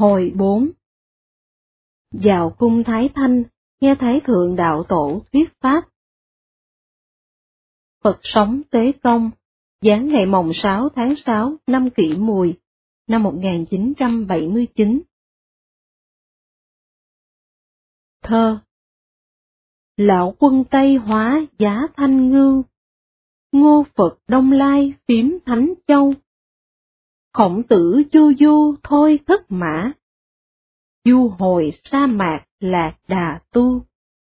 Hồi 4. Vào cung Thái Thanh, nghe Thái Thượng Đạo Tổ thuyết pháp. Phật sống Tế Công, giáng ngày mồng 6 tháng 6 năm Kỷ Mùi, năm 1979. Thơ. Lão quân Tây hóa giá Thanh Ngưu, Ngô Phật Đông Lai phiếm Thánh Châu. Khổng Tử chu du thôi thất mã, du hồi sa mạc Lạc Đà tu.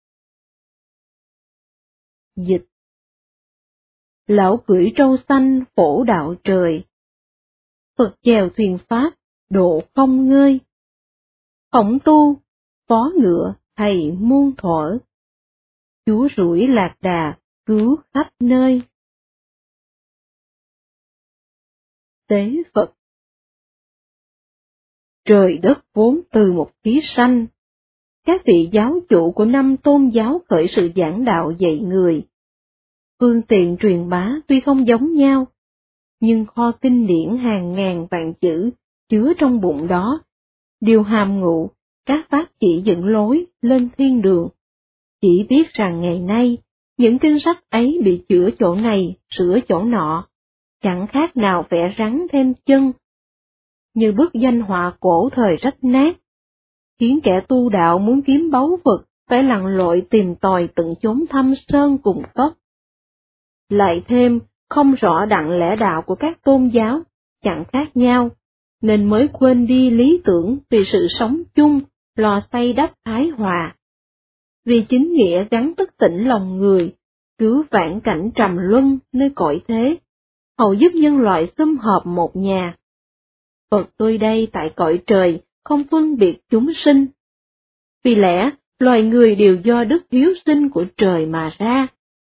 Dịch. Lão cưỡi trâu xanh phổ đạo trời, Phật chèo thuyền pháp độ không ngơi. Khổng tu, phó ngựa thầy muôn thuở, Chúa rủi Lạc Đà cứu khắp nơi. Tế Phật. Trời đất vốn từ một khí sanh, các vị giáo chủ của 5 tôn giáo khởi sự giảng đạo dạy người. Phương tiện truyền bá tuy không giống nhau, nhưng kho kinh điển hàng ngàn vạn chữ chứa trong bụng đó, đều hàm ngụ các pháp chỉ dẫn lối lên thiên đường. Chỉ biết rằng ngày nay, những kinh sách ấy bị chữa chỗ này, sửa chỗ nọ, chẳng khác nào vẽ rắn thêm chân. Như bức danh họa cổ thời rách nát, khiến kẻ tu đạo muốn kiếm báu vật phải lặn lội tìm tòi tận chốn thâm sơn cùng cốc. Lại thêm, không rõ đặng lẽ đạo của các tôn giáo, chẳng khác nhau, nên mới quên đi lý tưởng vì sự sống chung, lò xây đắp thái hòa. Vì chính nghĩa gắn tức tỉnh lòng người, cứu vãn cảnh trầm luân nơi cõi thế, hầu giúp nhân loại sum họp một nhà. Phật tôi đây tại cõi trời, không phân biệt chúng sinh. Vì lẽ, loài người đều do đức hiếu sinh của trời mà ra.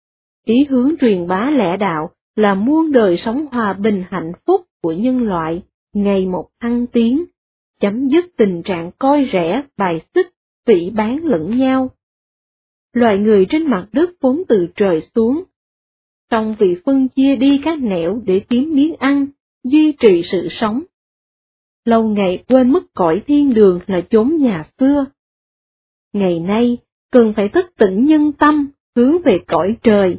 Ý hướng truyền bá lẽ đạo là muôn đời sống hòa bình hạnh phúc của nhân loại, ngày một thăng tiến, chấm dứt tình trạng coi rẻ, bài xích, phỉ báng lẫn nhau. Loài người trên mặt đất vốn từ trời xuống, song vì phân chia đi các nẻo để kiếm miếng ăn, duy trì sự sống. Lâu ngày quên mất cõi thiên đường là chốn nhà xưa. Ngày nay, cần phải thức tỉnh nhân tâm, hướng về cõi trời.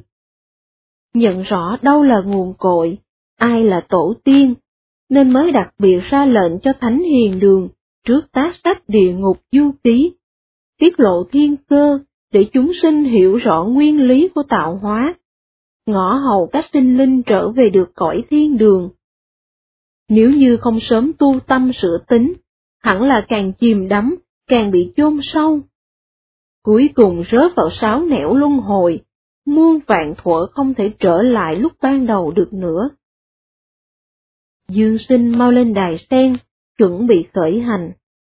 Nhận rõ đâu là nguồn cội, ai là tổ tiên, nên mới đặc biệt ra lệnh cho Thánh Hiền Đường, trước tác sách Địa Ngục Du Ký, tiết lộ thiên cơ, để chúng sinh hiểu rõ nguyên lý của tạo hóa, ngõ hầu các sinh linh trở về được cõi thiên đường. Nếu như không sớm tu tâm sửa tính, hẳn là càng chìm đắm, càng bị chôn sâu. Cuối cùng rớt vào sáu nẻo luân hồi, muôn vạn thuở không thể trở lại lúc ban đầu được nữa. Dương Sinh mau lên đài sen, chuẩn bị khởi hành.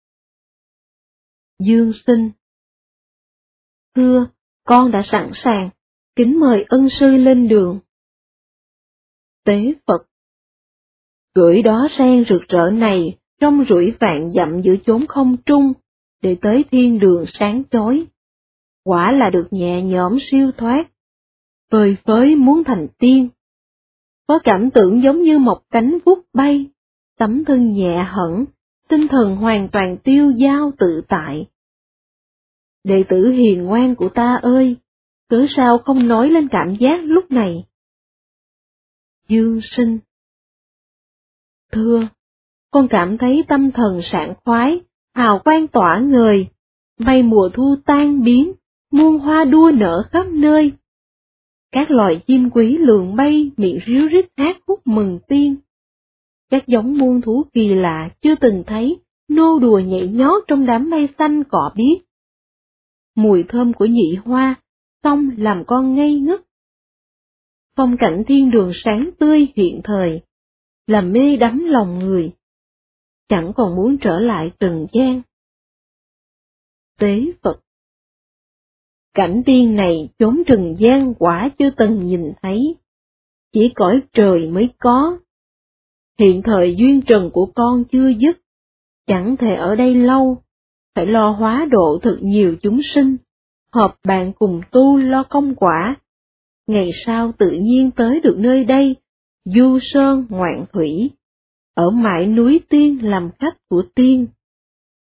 Dương Sinh. Thưa, con đã sẵn sàng, kính mời ân sư lên đường. Tế Phật. Gửi đóa sen rực rỡ này trong rủi vạn dặm giữa chốn không trung, để tới thiên đường sáng chói. Quả là được nhẹ nhõm siêu thoát, vời phới muốn thành tiên. Có cảm tưởng giống như một cánh vút bay, tấm thân nhẹ hẳn, tinh thần hoàn toàn tiêu dao tự tại. Đệ tử hiền ngoan của ta ơi, cớ sao không nói lên cảm giác lúc này? Dương Sinh. Thưa, con cảm thấy tâm thần sảng khoái, hào quang tỏa ngời, mây mùa thu tan biến, muôn hoa đua nở khắp nơi. Các loài chim quý lượn bay miệng ríu rít hát khúc mừng tiên. Các giống muôn thú kỳ lạ chưa từng thấy, nô đùa nhảy nhót trong đám mây xanh cỏ biếc. Mùi thơm của nhị hoa, xong làm con ngây ngất. Phong cảnh thiên đường sáng tươi hiện thời, làm mê đắm lòng người. Chẳng còn muốn trở lại trần gian. Tế Phật. Cảnh tiên này chốn trần gian quả chưa từng nhìn thấy, chỉ cõi trời mới có. Hiện thời duyên trần của con chưa dứt, chẳng thể ở đây lâu, phải lo hóa độ thật nhiều chúng sinh, họp bàn cùng tu lo công quả. Ngày sau tự nhiên tới được nơi đây, du sơn ngoạn thủy, ở mãi núi tiên làm khách của tiên.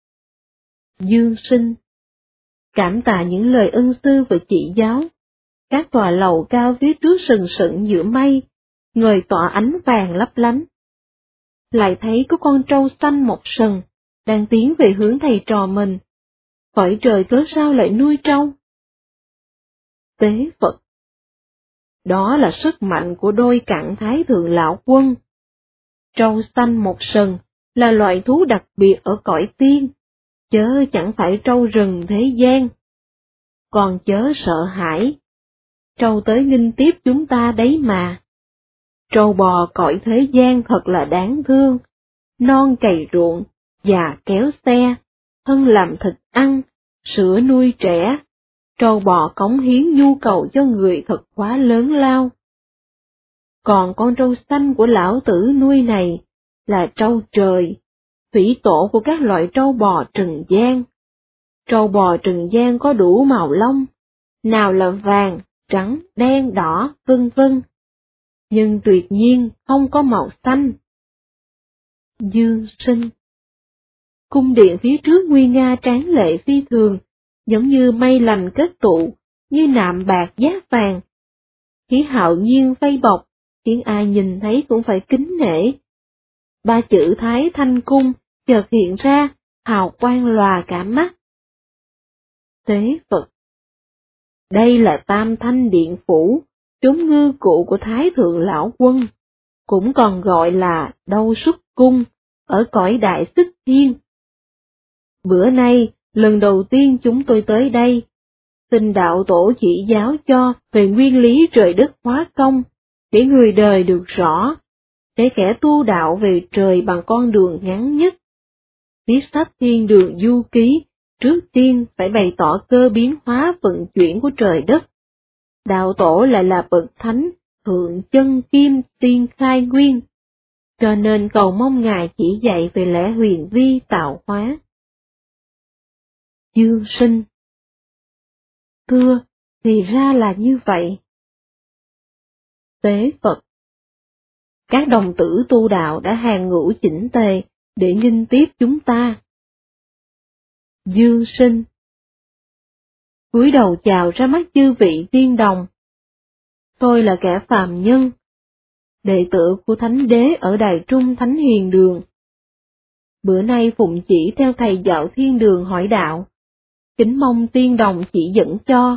Dương Sinh. Cảm tạ những lời ân sư và chỉ giáo. Các tòa lầu cao phía trước sừng sững giữa mây, ngời tỏa ánh vàng lấp lánh. Lại thấy có con trâu xanh một sừng, đang tiến về hướng thầy trò mình. Hỏi trời cớ sao lại nuôi trâu? Tế Phật. Đó là sức mạnh của đôi cẳng Thái Thượng Lão Quân. Trâu xanh một sừng là loại thú đặc biệt ở cõi tiên, chớ chẳng phải trâu rừng thế gian. Còn chớ sợ hãi, trâu tới nghinh tiếp chúng ta đấy mà. Trâu bò cõi thế gian thật là đáng thương, non cày ruộng, già kéo xe, thân làm thịt ăn, sữa nuôi trẻ, trâu bò cống hiến nhu cầu cho người thật quá lớn lao. Còn con trâu xanh của lão tử nuôi này là trâu trời, thủy tổ của các loại trâu bò trần gian. Trâu bò trần gian có đủ màu lông, nào là vàng, trắng, đen, đỏ, vân vân. Nhưng tuyệt nhiên không có màu xanh. Dương Sinh. Cung điện phía trước nguy nga tráng lệ phi thường, giống như mây lành kết tụ, như nạm bạc giác vàng. Khí hạo nhiên vây bọc, khiến ai nhìn thấy cũng phải kính nể. Ba chữ Thái Thanh Cung chợt hiện ra, hào quang lòa cả mắt. Tế Phật. Đây là Tam Thanh Điện Phủ, chốn ngư cụ của Thái Thượng Lão Quân, cũng còn gọi là Đâu Xuất Cung, ở cõi Đại Xích Thiên. Bữa nay, lần đầu tiên chúng tôi tới đây, xin đạo tổ chỉ giáo cho về nguyên lý trời đất hóa công, để người đời được rõ, để kẻ tu đạo về trời bằng con đường ngắn nhất. Viết sách Thiên Đường Du Ký, trước tiên phải bày tỏ cơ biến hóa vận chuyển của trời đất. Đạo tổ lại là bậc thánh, thượng chân kim tiên khai nguyên, cho nên cầu mong Ngài chỉ dạy về lẽ huyền vi tạo hóa. Dương Sinh. Thưa, thì ra là như vậy. Tế Phật. Các đồng tử tu đạo đã hàng ngũ chỉnh tề để nghinh tiếp chúng ta. Dương Sinh. Cúi đầu chào ra mắt chư vị tiên đồng. Tôi là kẻ phàm nhân, đệ tử của Thánh Đế ở Đài Trung Thánh Hiền Đường. Bữa nay phụng chỉ theo thầy dạo Thiên Đường hỏi đạo, kính mong tiên đồng chỉ dẫn cho.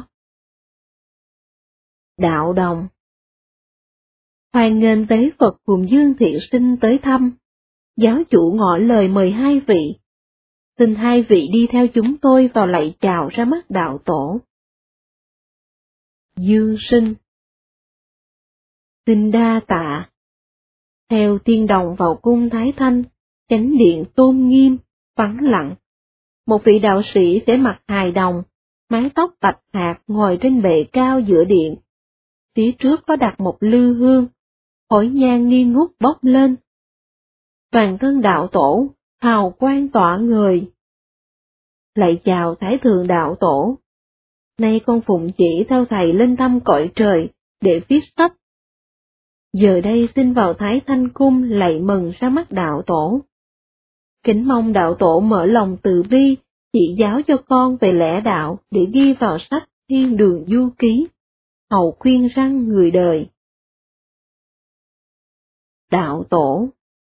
Đạo đồng. Hoan nghênh Tế Phật cùng Dương Thiện Sinh tới thăm. Giáo chủ ngỏ lời mời hai vị. Xin hai vị đi theo chúng tôi vào lạy chào ra mắt đạo tổ. Dương Sinh. Xin đa tạ. Theo tiên đồng vào cung Thái Thanh, chánh điện tôn nghiêm, vắng lặng. Một vị đạo sĩ vẻ mặt hài đồng, mái tóc bạch hạt ngồi trên bệ cao giữa điện. Phía trước có đặt một lư hương, khói nhang nghi ngút bốc lên. Toàn thân đạo tổ, hào quang tỏa người. Lạy chào Thái Thượng đạo tổ. Nay con phụng chỉ theo thầy lên thăm cõi trời, để viết sách. Giờ đây xin vào Thái Thanh Cung lạy mừng ra mắt đạo tổ. Kính mong đạo tổ mở lòng từ bi, chỉ giáo cho con về lẽ đạo để ghi vào sách Thiên Đường Du Ký, hầu khuyên răn người đời. Đạo tổ.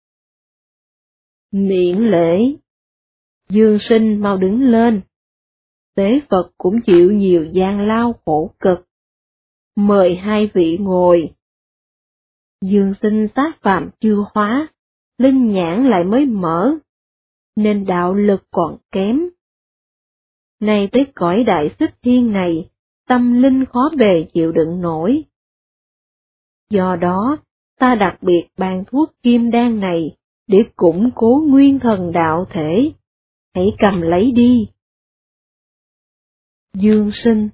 Miễn lễ. Dương Sinh mau đứng lên. Tế Phật cũng chịu nhiều gian lao khổ cực. Mời hai vị ngồi. Dương Sinh xác phàm chưa hóa, linh nhãn lại mới mở, nên đạo lực còn kém. Nay tới cõi Đại Xích Thiên này, tâm linh khó bề chịu đựng nổi. Do đó, ta đặc biệt ban thuốc kim đan này, để củng cố nguyên thần đạo thể. Hãy cầm lấy đi. Dương Sinh.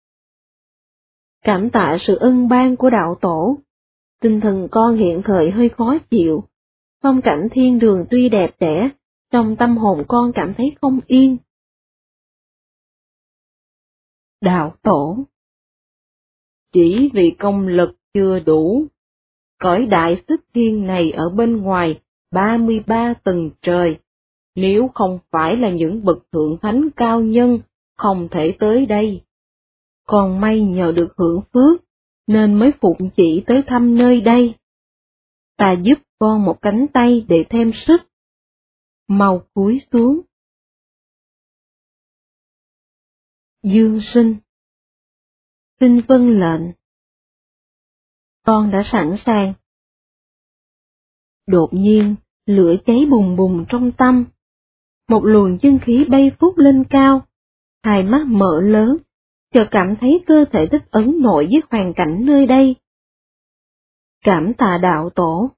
Cảm tạ sự ân ban của đạo tổ. Tinh thần con hiện thời hơi khó chịu. Phong cảnh thiên đường tuy đẹp đẽ, trong tâm hồn con cảm thấy không yên. Đạo tổ. Chỉ vì công lực chưa đủ. Cõi Đại Xích Thiên này ở bên ngoài 33 tầng trời, nếu không phải là những bậc thượng thánh cao nhân, không thể tới đây. Còn may nhờ được hưởng phước, nên mới phụng chỉ tới thăm nơi đây. Ta giúp con một cánh tay để thêm sức. Mau cúi xuống. Dương sinh. Xin vâng lệnh. Con đã sẵn sàng. Đột nhiên, lửa cháy bùng bùng trong tâm. Một luồng chân khí bay phút lên cao, hai mắt mở lớn, chợt cảm thấy cơ thể thích ứng nổi với hoàn cảnh nơi đây. Cảm tạ đạo tổ.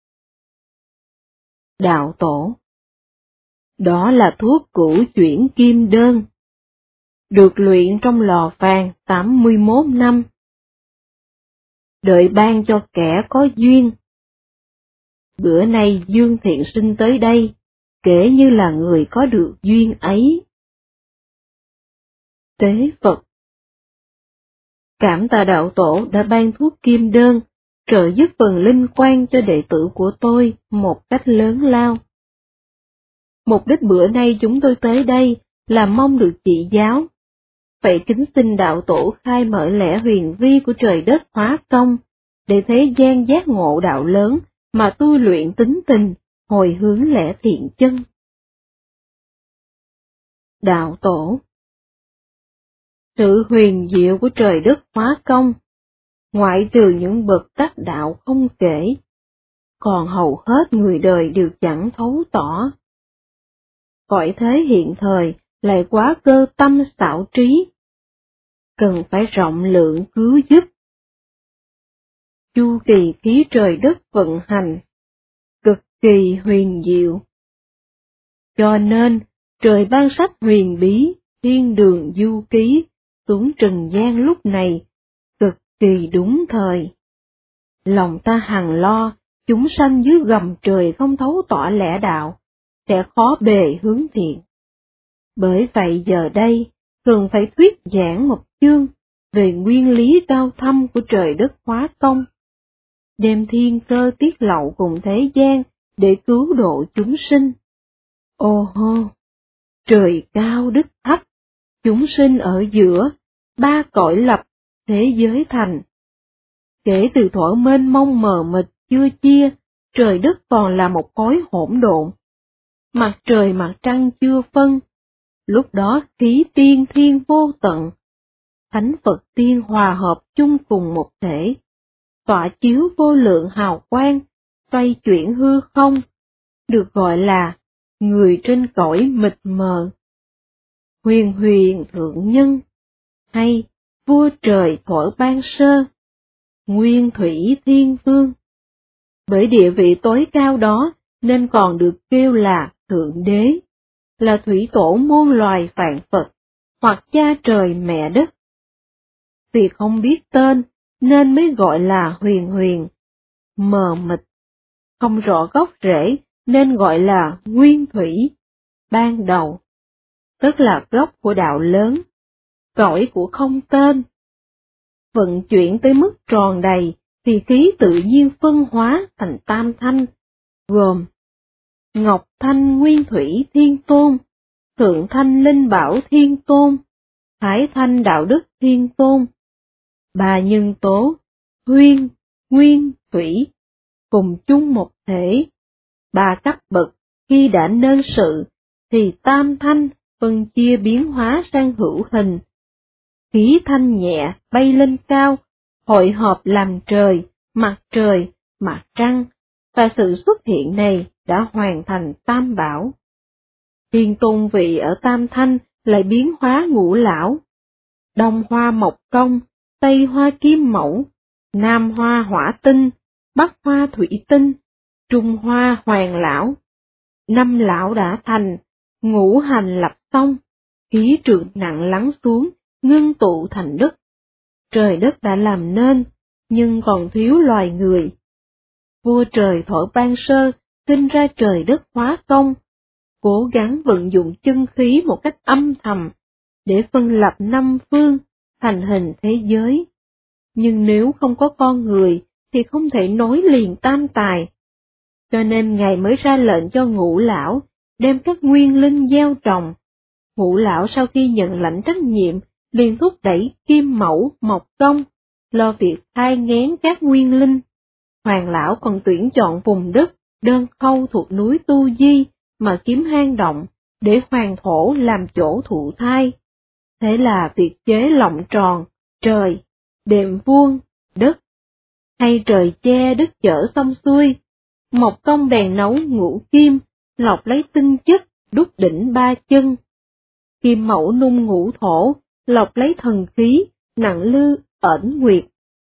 Đạo tổ. Đó là thuốc cửu chuyển kim đơn, được luyện trong lò vàng 81 năm. Đợi ban cho kẻ có duyên. Bữa nay Dương Thiện Sinh tới đây, kể như là người có được duyên ấy. Tế Phật. Cảm tạ đạo tổ đã ban thuốc kim đơn, trợ giúp phần linh quan cho đệ tử của tôi một cách lớn lao. Mục đích bữa nay chúng tôi tới đây là mong được chỉ giáo. Vậy kính xin đạo tổ khai mở lẽ huyền vi của trời đất hóa công, để thế gian giác ngộ đạo lớn mà tu luyện tính tình, hồi hướng lẽ thiện chân. Đạo tổ. Sự huyền diệu của trời đất hóa công, ngoại trừ những bậc đắc đạo không kể, còn hầu hết người đời đều chẳng thấu tỏ. Cõi thế hiện thời lại quá cơ tâm xảo trí, cần phải rộng lượng cứu giúp. Chu kỳ khí trời đất vận hành, cực kỳ huyền diệu. Cho nên, trời ban sách huyền bí, thiên đường du ký, xuống trần gian lúc này, cực kỳ đúng thời. Lòng ta hằng lo, chúng sanh dưới gầm trời không thấu tỏ lẽ đạo, sẽ khó bề hướng thiện. Bởi vậy giờ đây, cần phải thuyết giảng một chương về nguyên lý cao thâm của trời đất hóa công, đem thiên cơ tiết lộ cùng thế gian để cứu độ chúng sinh. Ô hô! Trời cao đất thấp, chúng sinh ở giữa, ba cõi lập, thế giới thành. Kể từ thuở mênh mông mờ mịt chưa chia, trời đất còn là một khối hỗn độn. Mặt trời mặt trăng chưa phân, lúc đó khí tiên thiên vô tận. Thánh Phật tiên hòa hợp chung cùng một thể, tỏa chiếu vô lượng hào quang, xoay chuyển hư không, được gọi là người trên cõi mịt mờ. Huyền huyền thượng nhân, hay vua trời thuở ban sơ, nguyên thủy thiên vương. Bởi địa vị tối cao đó nên còn được kêu là thượng đế, là thủy tổ muôn loài vạn Phật, hoặc cha trời mẹ đất. Vì không biết tên nên mới gọi là huyền huyền, mờ mịt, không rõ gốc rễ nên gọi là nguyên thủy, ban đầu, tức là gốc của đạo lớn, cõi của không tên. Vận chuyển tới mức tròn đầy thì khí tự nhiên phân hóa thành tam thanh, gồm Ngọc Thanh Nguyên Thủy Thiên Tôn, Thượng Thanh Linh Bảo Thiên Tôn, Thái Thanh Đạo Đức Thiên Tôn. Ba nhân tố, Huyên, Nguyên, Thủy, cùng chung một thể. Ba cấp bậc, khi đã nên sự, thì tam thanh phân chia biến hóa sang hữu hình. Khí thanh nhẹ bay lên cao, hội họp làm trời, mặt trăng, và sự xuất hiện này đã hoàn thành tam bảo. Thiên tôn vị ở tam thanh lại biến hóa ngũ lão, đông hoa mộc công, tây hoa kim mẫu, nam hoa hỏa tinh, bắc hoa thủy tinh, trung hoa hoàng lão. Năm lão đã thành, ngũ hành lập xong, khí trượng nặng lắng xuống, ngưng tụ thành đất. Trời đất đã làm nên, nhưng còn thiếu loài người. Vua trời thuở ban sơ, sinh ra trời đất hóa công, cố gắng vận dụng chân khí một cách âm thầm, để phân lập năm phương, thành hình thế giới. Nhưng nếu không có con người, thì không thể nối liền tam tài. Cho nên Ngài mới ra lệnh cho ngũ lão, đem các nguyên linh gieo trồng. Ngũ lão sau khi nhận lãnh trách nhiệm, liền thúc đẩy Kim Mẫu, Mộc Công, lo việc thai nghén các nguyên linh. Hoàng lão còn tuyển chọn vùng đất, đơn khâu thuộc núi Tu Di, mà kiếm hang động, để hoàng thổ làm chỗ thụ thai. Thế là việc chế lọng tròn, trời, đệm vuông, đất, hay trời che đất chở xong xuôi. Mộc Công bèn nấu ngũ kim, lọc lấy tinh chất, đúc đỉnh 3 chân. Kim Mẫu nung ngũ thổ, lọc lấy thần khí, nặng lư, ẩn nguyệt.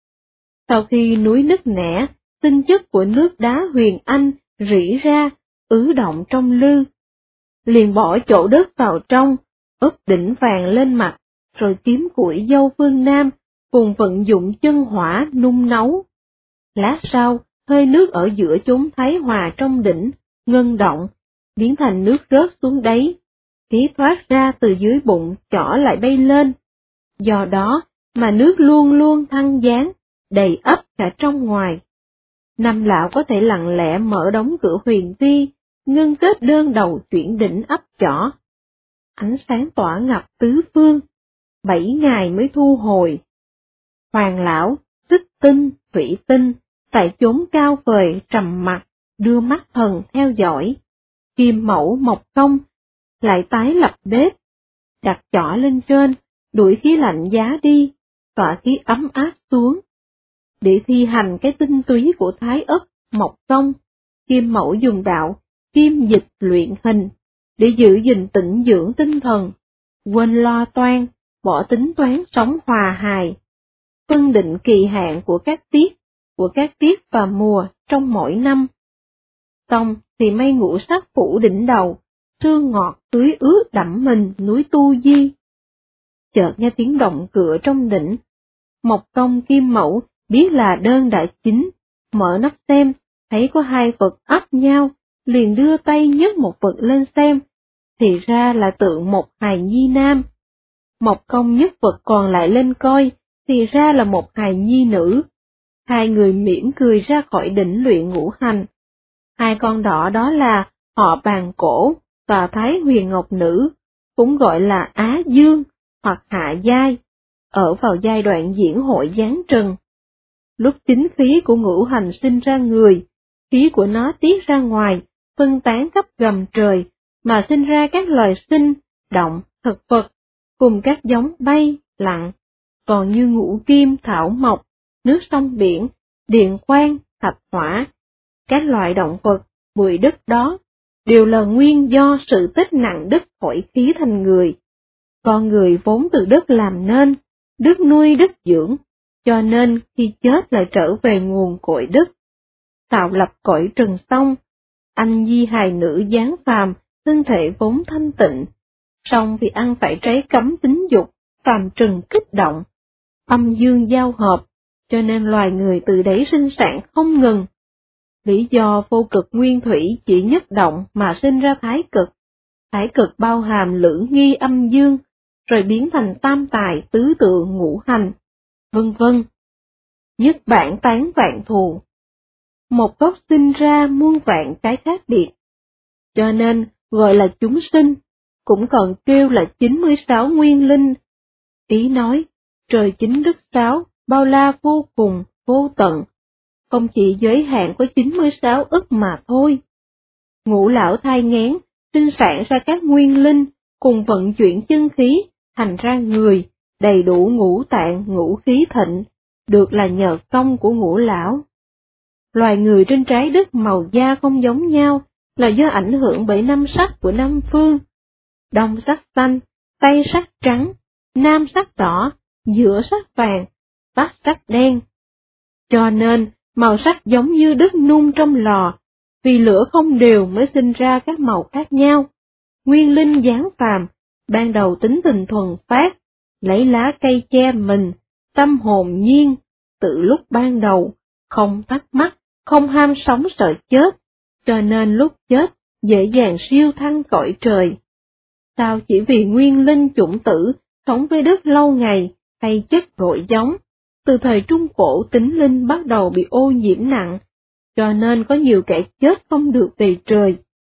Sau khi núi nứt nẻ, tinh chất của nước đá huyền anh rỉ ra, ứ động trong lư. Liền bỏ chỗ đất vào trong, úp đỉnh vàng lên mặt, rồi kiếm củi dâu phương Nam, cùng vận dụng chân hỏa nung nấu. Lát sau, hơi nước ở giữa chốn thái hòa trong đỉnh, ngân động, biến thành nước rớt xuống đáy, khí thoát ra từ dưới bụng chỏ lại bay lên. Do đó mà nước luôn luôn thăng dáng, đầy ắp cả trong ngoài. Năm lão có thể lặng lẽ mở đóng cửa huyền vi, ngưng kết đơn đầu chuyển đỉnh ấp chỏ. Ánh sáng tỏa ngập tứ phương, 7 ngày mới thu hồi. Hoàng lão, Tích Tinh, Thủy Tinh, tại chốn cao vời trầm mặc, đưa mắt thần theo dõi. Kim Mẫu, Mộc Công lại tái lập bếp, đặt chỏ lên trên, đuổi khí lạnh giá đi, tỏa khí ấm áp xuống. Để thi hành cái tinh túy của Thái Ất, Mộc Công, Kim Mẫu dùng đạo kim dịch luyện hình, để giữ gìn tĩnh dưỡng tinh thần, quên lo toan, bỏ tính toán sống hòa hài, phân định kỳ hạn của các tiết và mùa trong mỗi năm. Xong thì mây ngũ sắc phủ đỉnh đầu, sương ngọt tưới ướt đẫm mình núi Tu Di. Chợt nghe tiếng động cửa trong đỉnh. Mộc Công, Kim Mẫu biết là đơn đã chín, mở nắp xem, thấy có 2 vật ấp nhau, liền đưa tay nhấc một vật lên xem, thì ra là tượng một hài nhi nam. Mộc Công nhấc vật còn lại lên coi, thì ra là một hài nhi nữ. 2 người mỉm cười ra khỏi đỉnh luyện ngũ hành. 2 con đỏ đó là họ Bàn Cổ và Thái Huyền Ngọc Nữ, cũng gọi là Á Dương hoặc Hạ Giai, ở vào giai đoạn diễn hội giáng trần. Lúc chính khí của ngũ hành sinh ra người, khí của nó tiết ra ngoài, phân tán khắp gầm trời, mà sinh ra các loài sinh, động, thực vật, cùng các giống bay, lặn. Còn như ngũ kim, thảo mộc, nước sông biển, điện quang, thạch hỏa, các loại động vật, bụi đất đó, đều là nguyên do sự tích nặng đất thổi khí thành người. Con người vốn từ đất làm nên, đất nuôi đất dưỡng, cho nên khi chết lại trở về nguồn cội đất. Tạo lập cõi trần xong, anh di hài nữ giáng phàm, thân thể vốn thanh tịnh, song vì ăn phải trái cấm tính dục, phàm trần kích động, âm dương giao hợp, cho nên loài người từ đấy sinh sản không ngừng. Lý do vô cực nguyên thủy chỉ nhất động mà sinh ra thái cực bao hàm lưỡng nghi âm dương, rồi biến thành tam tài tứ tượng ngũ hành, vân vân. Nhất bản tán vạn thù. Một gốc sinh ra muôn vạn cái khác biệt, cho nên gọi là chúng sinh, cũng còn kêu là 96 nguyên linh. Ý nói, trời 9 đất 6, bao la vô cùng, vô tận, không chỉ giới hạn có 96 ức mà thôi. Ngũ lão thai nghén, sinh sản ra các nguyên linh, cùng vận chuyển chân khí, thành ra người, đầy đủ ngũ tạng, ngũ khí thịnh, được là nhờ công của ngũ lão. Loài người trên trái đất màu da không giống nhau, là do ảnh hưởng bởi 5 sắc của 5 phương. Đông sắc xanh, Tây sắc trắng, Nam sắc đỏ, giữa sắc vàng, Bắc sắc đen. Cho nên, màu sắc giống như đất nung trong lò, vì lửa không đều mới sinh ra các màu khác nhau. Nguyên linh giáng phàm, ban đầu tính tình thuần phát, lấy lá cây che mình, tâm hồn nhiên, từ lúc ban đầu, không thắc mắc, không ham sống sợ chết, cho nên lúc chết, dễ dàng siêu thăng cõi trời. Sao chỉ vì nguyên linh chủng tử, sống với đất lâu ngày, hay chất rội giống, từ thời Trung Cổ tính linh bắt đầu bị ô nhiễm nặng, cho nên có nhiều kẻ chết không được về trời,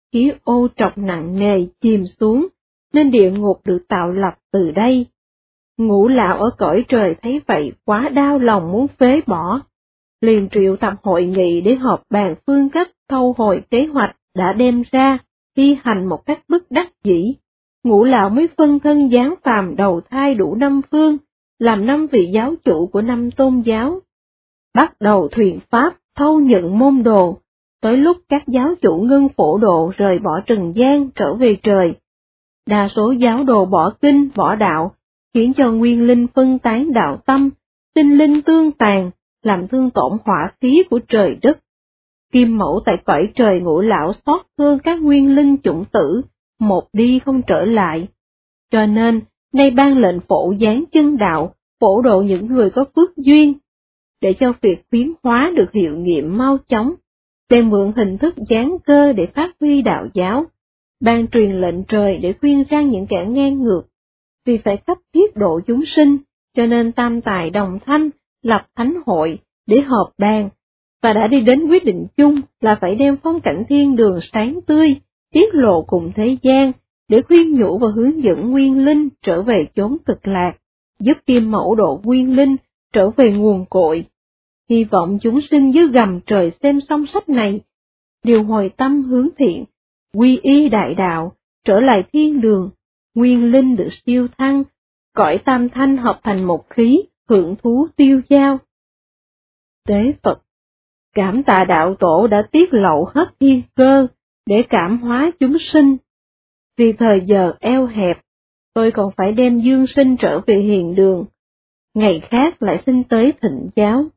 khí ô trọc nặng nề chìm xuống, nên địa ngục được tạo lập từ đây. Ngũ lão ở cõi trời thấy vậy quá đau lòng muốn phế bỏ, liền triệu tập hội nghị để họp bàn phương cách thâu hồi kế hoạch đã đem ra, thi hành một cách bất đắc dĩ. Ngũ lão mới phân thân giáng phàm đầu thai đủ 5 phương, làm 5 vị giáo chủ của 5 tôn giáo. Bắt đầu thuyện pháp, thâu nhận môn đồ, tới lúc các giáo chủ ngưng phổ độ rời bỏ trần gian trở về trời. Đa số giáo đồ bỏ kinh, bỏ đạo, khiến cho nguyên linh phân tán đạo tâm, sinh linh tương tàn, làm thương tổn hỏa khí của trời đất. Kim Mẫu tại cõi trời Ngũ lão xót thương các nguyên linh chủng tử, một đi không trở lại. Cho nên, nay ban lệnh phổ giáng chân đạo, phổ độ những người có phước duyên, để cho việc khuyến hóa được hiệu nghiệm mau chóng, để mượn hình thức giáng cơ để phát huy đạo giáo, ban truyền lệnh trời để khuyên răn những kẻ ngang ngược. Vì phải cấp thiết độ chúng sinh, cho nên tam tài đồng thanh, lập thánh hội, để họp bàn, và đã đi đến quyết định chung là phải đem phong cảnh thiên đường sáng tươi, tiết lộ cùng thế gian, để khuyên nhủ và hướng dẫn nguyên linh trở về chốn cực lạc, giúp Kim Mẫu độ nguyên linh trở về nguồn cội. Hy vọng chúng sinh dưới gầm trời xem xong sách này, đều hồi tâm hướng thiện, quy y đại đạo, trở lại thiên đường, nguyên linh được siêu thăng, cõi tam thanh hợp thành một khí, hưởng thú tiêu dao. Tế Phật, cảm tạ đạo tổ đã tiết lộ hết thiên cơ, để cảm hóa chúng sinh. Vì thời giờ eo hẹp, tôi còn phải đem dương sinh trở về hiền đường, ngày khác lại xin tới thịnh giáo.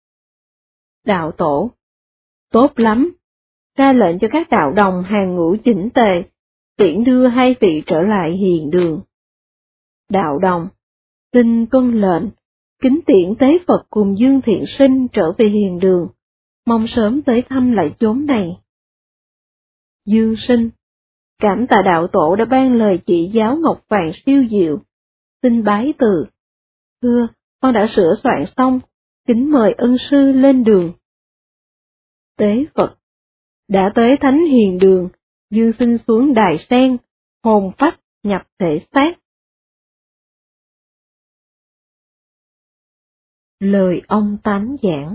Đạo tổ, tốt lắm, ra lệnh cho các đạo đồng hàng ngũ chỉnh tề, tiễn đưa 2 vị trở lại hiền đường. Đạo đồng, xin tuân lệnh, kính tiễn Tế Phật cùng Dương Thiện Sinh trở về hiền đường, mong sớm tới thăm lại chốn này. Dương Sinh, cảm tạ đạo tổ đã ban lời chỉ giáo ngọc vàng siêu diệu, xin bái từ. Thưa, con đã sửa soạn xong, kính mời ân sư lên đường. Tế Phật, đã tới thánh hiền đường, Dương Sinh xuống đài sen, hồn phách nhập thể xác. Lời ông Tám giảng.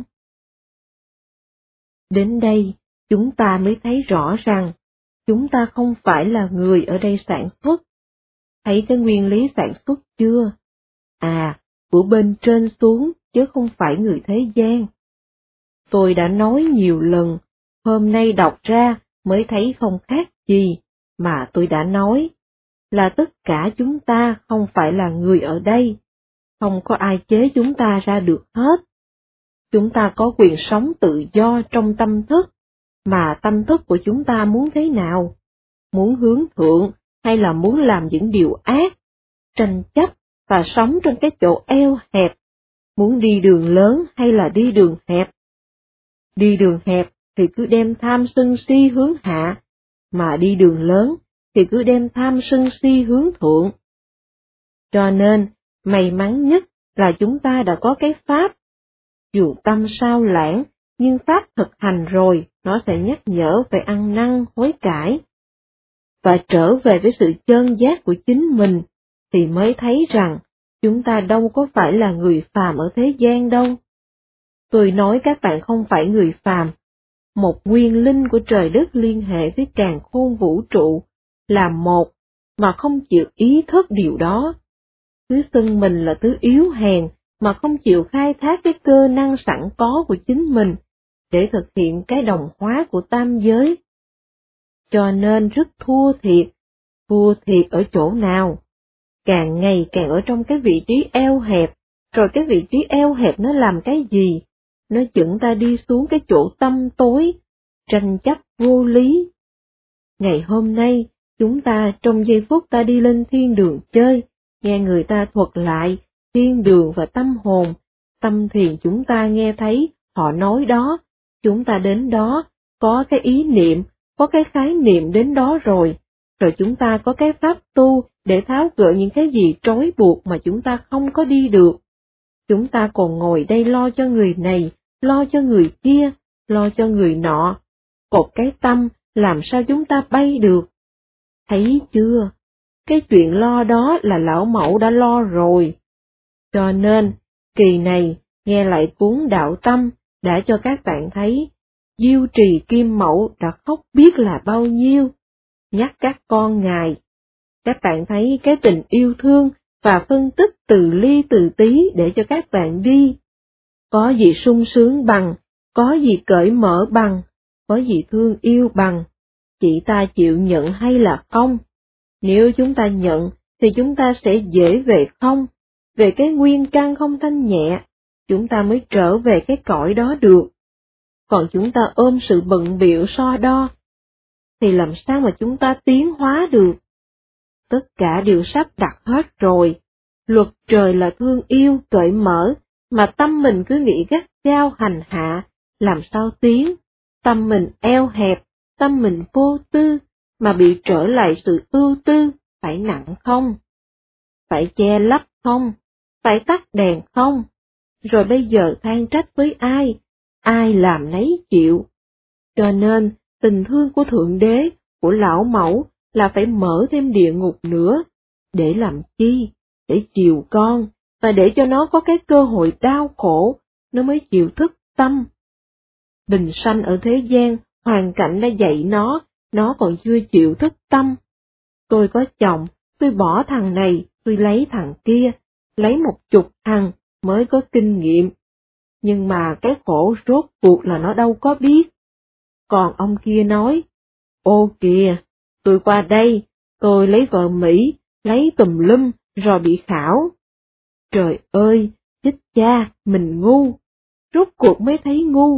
Đến đây, chúng ta mới thấy rõ rằng, chúng ta không phải là người ở đây sản xuất. Thấy cái nguyên lý sản xuất chưa? Của bên trên xuống, chứ không phải người thế gian. Tôi đã nói nhiều lần, hôm nay đọc ra mới thấy không khác gì, mà tôi đã nói, là tất cả chúng ta không phải là người ở đây, không có ai chế chúng ta ra được hết. Chúng ta có quyền sống tự do trong tâm thức, mà tâm thức của chúng ta muốn thế nào? Muốn hướng thượng hay là muốn làm những điều ác, tranh chấp và sống trong cái chỗ eo hẹp? Muốn đi đường lớn hay là đi đường hẹp? Đi đường hẹp thì cứ đem tham sân si hướng hạ, mà đi đường lớn thì cứ đem tham sân si hướng thượng. Cho nên, may mắn nhất là chúng ta đã có cái pháp. Dù tâm sao lãng, nhưng pháp thực hành rồi, nó sẽ nhắc nhở phải ăn năn hối cải. Và trở về với sự chân giác của chính mình, thì mới thấy rằng, chúng ta đâu có phải là người phàm ở thế gian đâu. Tôi nói các bạn không phải người phàm, một nguyên linh của trời đất liên hệ với càn khôn vũ trụ, là một, mà không chịu ý thức điều đó. Cứ xưng mình là thứ yếu hèn, mà không chịu khai thác cái cơ năng sẵn có của chính mình, để thực hiện cái đồng hóa của tam giới. Cho nên rất thua thiệt ở chỗ nào? Càng ngày càng ở trong cái vị trí eo hẹp, rồi cái vị trí eo hẹp nó làm cái gì? Nó dẫn ta đi xuống cái chỗ tăm tối, tranh chấp vô lý. Ngày hôm nay, chúng ta trong giây phút ta đi lên thiên đường chơi, nghe người ta thuật lại thiên đường và tâm hồn, tâm thiền chúng ta nghe thấy họ nói đó, chúng ta đến đó, có cái ý niệm, có cái khái niệm đến đó rồi chúng ta có cái pháp tu để tháo gỡ những cái gì trói buộc mà chúng ta không có đi được. Chúng ta còn ngồi đây lo cho người này, lo cho người kia, lo cho người nọ. Một cái tâm làm sao chúng ta bay được? Thấy chưa? Cái chuyện lo đó là lão mẫu đã lo rồi. Cho nên, kỳ này, nghe lại cuốn Đạo Tâm đã cho các bạn thấy, Diêu Trì Kim Mẫu đã khóc biết là bao nhiêu, nhắc các con Ngài. Các bạn thấy cái tình yêu thương và phân tích từ ly từ tí để cho các bạn đi. Có gì sung sướng bằng, có gì cởi mở bằng, có gì thương yêu bằng, chị ta chịu nhận hay là không? Nếu chúng ta nhận, thì chúng ta sẽ dễ về không, về cái nguyên căn không thanh nhẹ, chúng ta mới trở về cái cõi đó được. Còn chúng ta ôm sự bận bịu so đo, thì làm sao mà chúng ta tiến hóa được? Tất cả đều sắp đặt hết rồi, luật trời là thương yêu, cởi mở, mà tâm mình cứ nghĩ gắt gao hành hạ, làm sao tiến? Tâm mình eo hẹp, tâm mình vô tư, mà bị trở lại sự ưu tư, phải nặng không? Phải che lấp không? Phải tắt đèn không? Rồi bây giờ than trách với ai? Ai làm nấy chịu. Cho nên, tình thương của Thượng Đế, của Lão Mẫu là phải mở thêm địa ngục nữa. Để làm chi? Để chiều con, và để cho nó có cái cơ hội đau khổ, nó mới chịu thức tâm. Bình sanh ở thế gian, hoàn cảnh đã dạy nó còn chưa chịu thức tâm. Tôi có chồng, tôi bỏ thằng này, tôi lấy thằng kia, lấy 10 thằng mới có kinh nghiệm. Nhưng mà cái khổ rốt cuộc là nó đâu có biết. Còn ông kia nói, ô kìa, tôi qua đây, tôi lấy vợ Mỹ, lấy tùm lum, rồi bị khảo. Trời ơi, chết cha, mình ngu, rốt cuộc mới thấy ngu.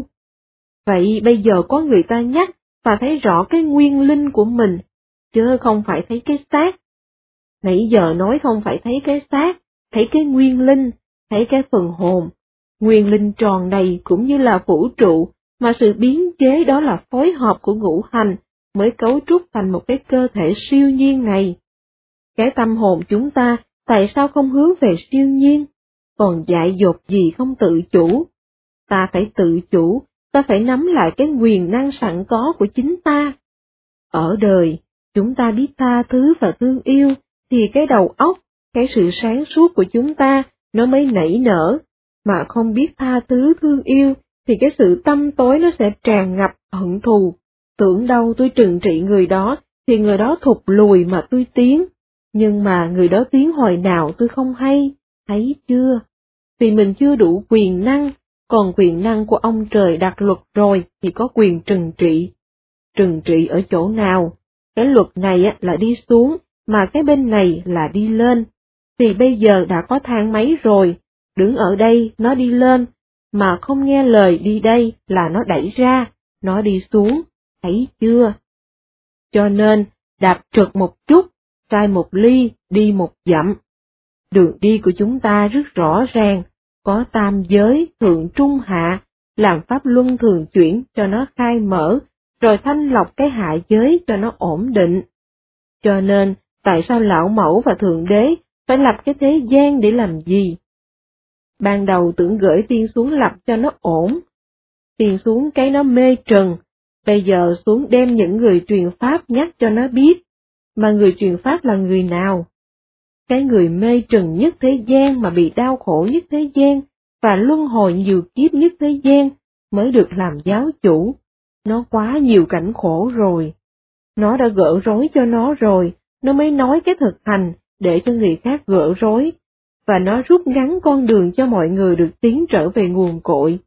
Vậy bây giờ có người ta nhắc, và thấy rõ cái nguyên linh của mình, chứ không phải thấy cái xác. Nãy giờ nói không phải thấy cái xác, thấy cái nguyên linh, thấy cái phần hồn. Nguyên linh tròn đầy cũng như là vũ trụ, mà sự biến chế đó là phối hợp của ngũ hành, mới cấu trúc thành một cái cơ thể siêu nhiên này. Cái tâm hồn chúng ta, tại sao không hướng về siêu nhiên? Còn dại dột gì không tự chủ? Ta phải tự chủ, ta phải nắm lại cái quyền năng sẵn có của chính ta. Ở đời, chúng ta biết tha thứ và thương yêu, thì cái đầu óc, cái sự sáng suốt của chúng ta, nó mới nảy nở, mà không biết tha thứ thương yêu, thì cái sự tâm tối nó sẽ tràn ngập hận thù. Tưởng đâu tôi trừng trị người đó, thì người đó thụt lùi mà tôi tiến, nhưng mà người đó tiến hồi nào tôi không hay, thấy chưa? Vì mình chưa đủ quyền năng, còn quyền năng của ông trời đặt luật rồi thì có quyền trừng trị. Trừng trị ở chỗ nào? Cái luật này là đi xuống, mà cái bên này là đi lên. Thì bây giờ đã có thang máy rồi, đứng ở đây nó đi lên, mà không nghe lời đi đây là nó đẩy ra, nó đi xuống, thấy chưa? Cho nên, đạp trượt một chút, sai một ly, đi một dặm. Đường đi của chúng ta rất rõ ràng, có tam giới, thượng trung hạ, làm pháp luân thường chuyển cho nó khai mở, rồi thanh lọc cái hạ giới cho nó ổn định. Cho nên, tại sao Lão Mẫu và Thượng Đế phải lập cái thế gian để làm gì? Ban đầu tưởng gửi tiên xuống lập cho nó ổn, tiên xuống cái nó mê trần, bây giờ xuống đem những người truyền pháp nhắc cho nó biết, mà người truyền pháp là người nào? Cái người mê trần nhất thế gian mà bị đau khổ nhất thế gian, và luân hồi nhiều kiếp nhất thế gian, mới được làm giáo chủ. Nó quá nhiều cảnh khổ rồi. Nó đã gỡ rối cho nó rồi, nó mới nói cái thực hành để cho người khác gỡ rối, và nó rút ngắn con đường cho mọi người được tiến trở về nguồn cội.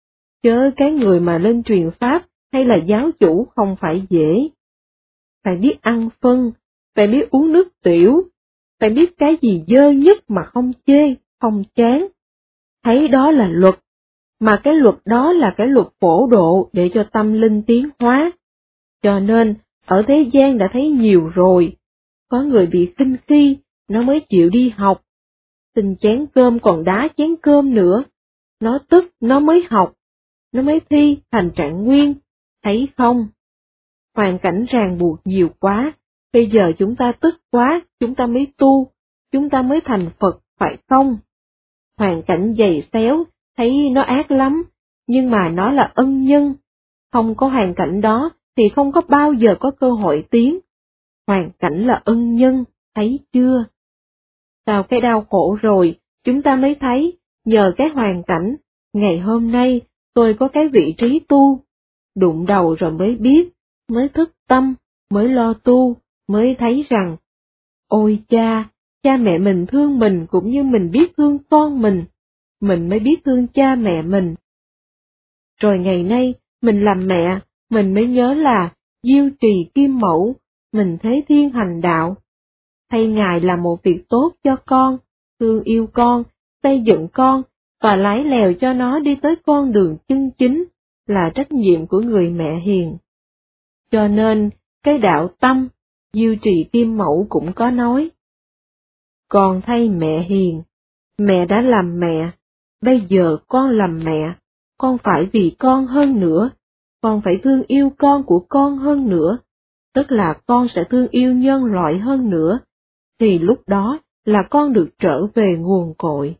Chớ cái người mà lên truyền pháp hay là giáo chủ không phải dễ. Phải biết ăn phân, phải biết uống nước tiểu, phải biết cái gì dơ nhất mà không chê, không chán. Thấy đó là luật, mà cái luật đó là cái luật phổ độ để cho tâm linh tiến hóa. Cho nên, ở thế gian đã thấy nhiều rồi, có người bị khinh khi, nó mới chịu đi học. Xin chén cơm còn đá chén cơm nữa, nó tức nó mới học, nó mới thi thành trạng nguyên, thấy không? Hoàn cảnh ràng buộc nhiều quá, bây giờ chúng ta tức quá, chúng ta mới tu, chúng ta mới thành Phật, phải không? Hoàn cảnh dày xéo, thấy nó ác lắm, nhưng mà nó là ân nhân. Không có hoàn cảnh đó, thì không có bao giờ có cơ hội tiến. Hoàn cảnh là ân nhân, thấy chưa? Sau cái đau khổ rồi, chúng ta mới thấy, nhờ cái hoàn cảnh, ngày hôm nay tôi có cái vị trí tu. Đụng đầu rồi mới biết, mới thức tâm, mới lo tu, mới thấy rằng, ôi cha, cha mẹ mình thương mình cũng như mình biết thương con mình mới biết thương cha mẹ mình. Rồi ngày nay, mình làm mẹ, mình mới nhớ là diêu trì kim mẫu, mình thế thiên hành đạo. Thay Ngài làm một việc tốt cho con, thương yêu con, xây dựng con, và lái lèo cho nó đi tới con đường chân chính, là trách nhiệm của người mẹ hiền. Cho nên, cái đạo tâm, diêu trì kim mẫu cũng có nói. Con thay mẹ hiền, mẹ đã làm mẹ, bây giờ con làm mẹ, con phải vì con hơn nữa, con phải thương yêu con của con hơn nữa, tức là con sẽ thương yêu nhân loại hơn nữa, thì lúc đó là con được trở về nguồn cội.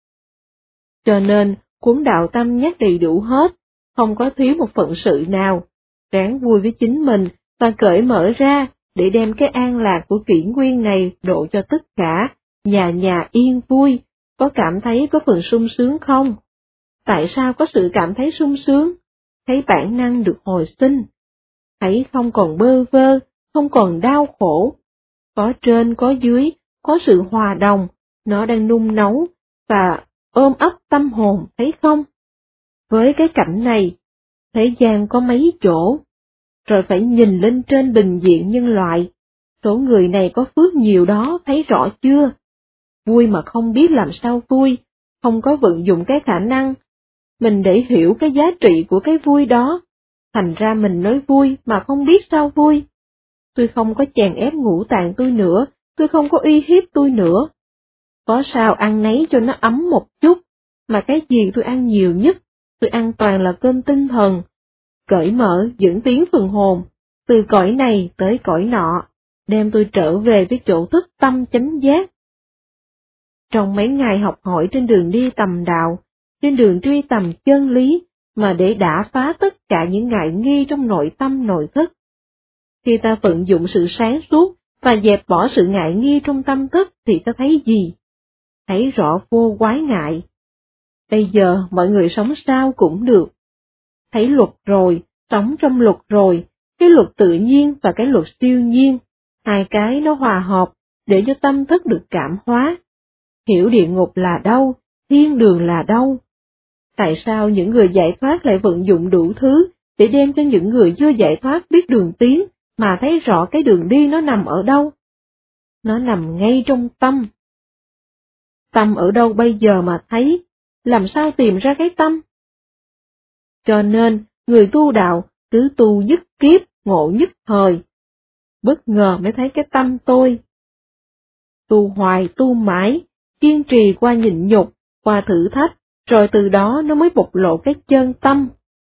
Cho nên, cuốn đạo tâm nhắc đầy đủ hết, không có thiếu một phận sự nào, ráng vui với chính mình và cởi mở ra để đem cái an lạc của kỷ nguyên này độ cho tất cả, nhà nhà yên vui, có cảm thấy có phần sung sướng không? Tại sao có sự cảm thấy sung sướng? Thấy bản năng được hồi sinh, thấy không còn bơ vơ, không còn đau khổ, có trên có dưới, có sự hòa đồng, nó đang nung nấu và ôm ấp tâm hồn, thấy không? Với cái cảnh này, thế gian có mấy chỗ, rồi phải nhìn lên trên bình diện nhân loại, số người này có phước nhiều đó, thấy rõ chưa? Vui mà không biết làm sao vui, không có vận dụng cái khả năng mình để hiểu cái giá trị của cái vui đó, thành ra mình nói vui mà không biết sao vui. Tôi không có chèn ép ngũ tạng tôi nữa, tôi không có uy hiếp tôi nữa. Có sao ăn nấy cho nó ấm một chút, mà cái gì tôi ăn nhiều nhất, tôi ăn toàn là cơm tinh thần, cởi mở dẫn tiến phần hồn, từ cõi này tới cõi nọ, đem tôi trở về với chỗ thức tâm chánh giác. Trong mấy ngày học hỏi trên đường đi tầm đạo, trên đường truy tầm chân lý, mà để đả phá tất cả những ngại nghi trong nội tâm nội thức. Khi ta vận dụng sự sáng suốt và dẹp bỏ sự ngại nghi trong tâm thức thì ta thấy gì? Thấy rõ vô quái ngại. Bây giờ mọi người sống sao cũng được. Thấy luật rồi, sống trong luật rồi, cái luật tự nhiên và cái luật siêu nhiên, hai cái nó hòa hợp để cho tâm thức được cảm hóa. Hiểu địa ngục là đâu, thiên đường là đâu. Tại sao những người giải thoát lại vận dụng đủ thứ để đem cho những người chưa giải thoát biết đường tiến, mà thấy rõ cái đường đi nó nằm ở đâu? Nó nằm ngay trong tâm. Tâm ở đâu bây giờ mà thấy, làm sao tìm ra cái tâm? Cho nên, người tu đạo cứ tu nhất kiếp, ngộ nhất thời. Bất ngờ mới thấy cái tâm tôi. Tu hoài tu mãi, kiên trì qua nhịn nhục, qua thử thách, rồi từ đó nó mới bộc lộ cái chân tâm.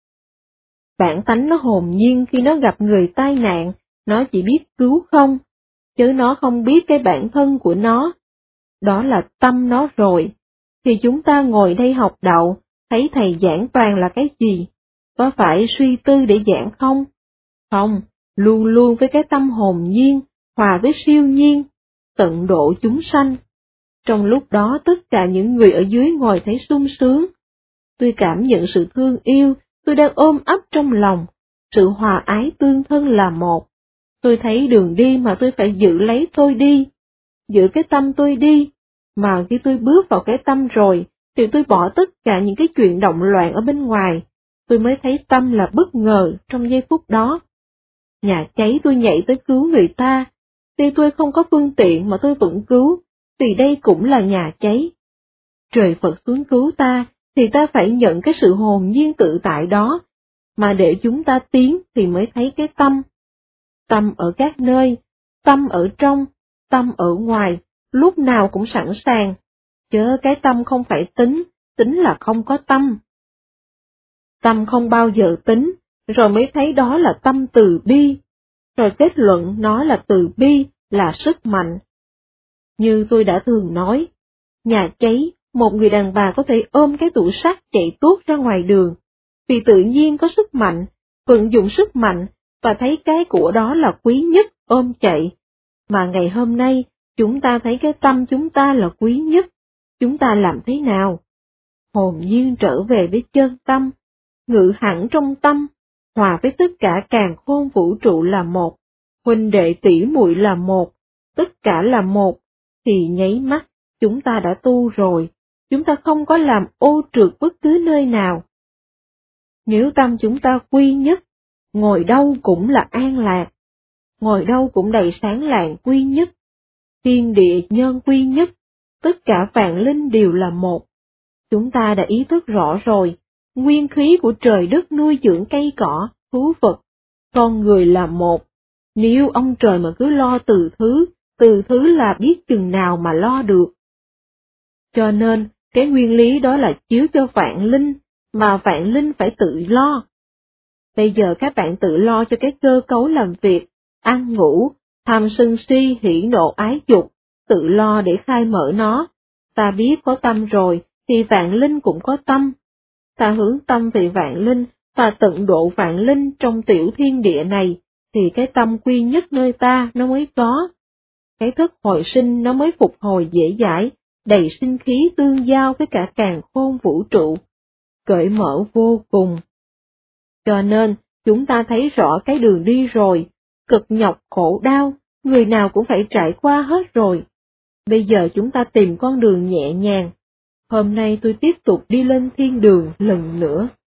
Bản tánh nó hồn nhiên khi nó gặp người tai nạn, nó chỉ biết cứu không, chứ nó không biết cái bản thân của nó. Đó là tâm nó rồi. Thì chúng ta ngồi đây học đạo, thấy thầy giảng toàn là cái gì? Có phải suy tư để giảng không? Không, luôn luôn với cái tâm hồn nhiên, hòa với siêu nhiên, tận độ chúng sanh. Trong lúc đó tất cả những người ở dưới ngồi thấy sung sướng. Tôi cảm nhận sự thương yêu, tôi đang ôm ấp trong lòng, sự hòa ái tương thân là một. Tôi thấy đường đi mà tôi phải giữ lấy tôi đi, giữ cái tâm tôi đi, mà khi tôi bước vào cái tâm rồi, thì tôi bỏ tất cả những cái chuyện động loạn ở bên ngoài, tôi mới thấy tâm là bất ngờ trong giây phút đó. Nhà cháy tôi nhảy tới cứu người ta, tuy tôi không có phương tiện mà tôi vẫn cứu, vì đây cũng là nhà cháy. Trời Phật xuống cứu ta, thì ta phải nhận cái sự hồn nhiên tự tại đó, mà để chúng ta tiến thì mới thấy cái tâm. Tâm ở các nơi, tâm ở trong, tâm ở ngoài, lúc nào cũng sẵn sàng, chớ cái tâm không phải tính, tính là không có tâm. Tâm không bao giờ tính, rồi mới thấy đó là tâm từ bi, rồi kết luận nó là từ bi, là sức mạnh. Như tôi đã thường nói, nhà cháy, một người đàn bà có thể ôm cái tủ sắt chạy tuốt ra ngoài đường, vì tự nhiên có sức mạnh, vận dụng sức mạnh, và thấy cái của đó là quý nhất, ôm chạy. Mà ngày hôm nay, chúng ta thấy cái tâm chúng ta là quý nhất, chúng ta làm thế nào? Hồn nhiên trở về với chân tâm, ngự hẳn trong tâm, hòa với tất cả càn khôn vũ trụ là một, huynh đệ tỷ muội là một, tất cả là một, thì nháy mắt, chúng ta đã tu rồi, chúng ta không có làm ô trượt bất cứ nơi nào. Nếu tâm chúng ta quy nhất, ngồi đâu cũng là an lạc, ngồi đâu cũng đầy sáng lạng quy nhất, thiên địa nhân quy nhất, tất cả vạn linh đều là một. Chúng ta đã ý thức rõ rồi, nguyên khí của trời đất nuôi dưỡng cây cỏ, thú vật, con người là một. Nếu ông trời mà cứ lo từ thứ là biết chừng nào mà lo được. Cho nên, cái nguyên lý đó là chiếu cho vạn linh, mà vạn linh phải tự lo. Bây giờ các bạn tự lo cho cái cơ cấu làm việc, ăn ngủ, tham sân si hỉ nộ ái dục, tự lo để khai mở nó. Ta biết có tâm rồi, thì vạn linh cũng có tâm. Ta hướng tâm về vạn linh, và tận độ vạn linh trong tiểu thiên địa này, thì cái tâm quy nhất nơi ta nó mới có. Cái thức hồi sinh nó mới phục hồi dễ dãi, đầy sinh khí tương giao với cả càn khôn vũ trụ, cởi mở vô cùng. Cho nên, chúng ta thấy rõ cái đường đi rồi, cực nhọc khổ đau, người nào cũng phải trải qua hết rồi. Bây giờ chúng ta tìm con đường nhẹ nhàng. Hôm nay tôi tiếp tục đi lên thiên đường lần nữa.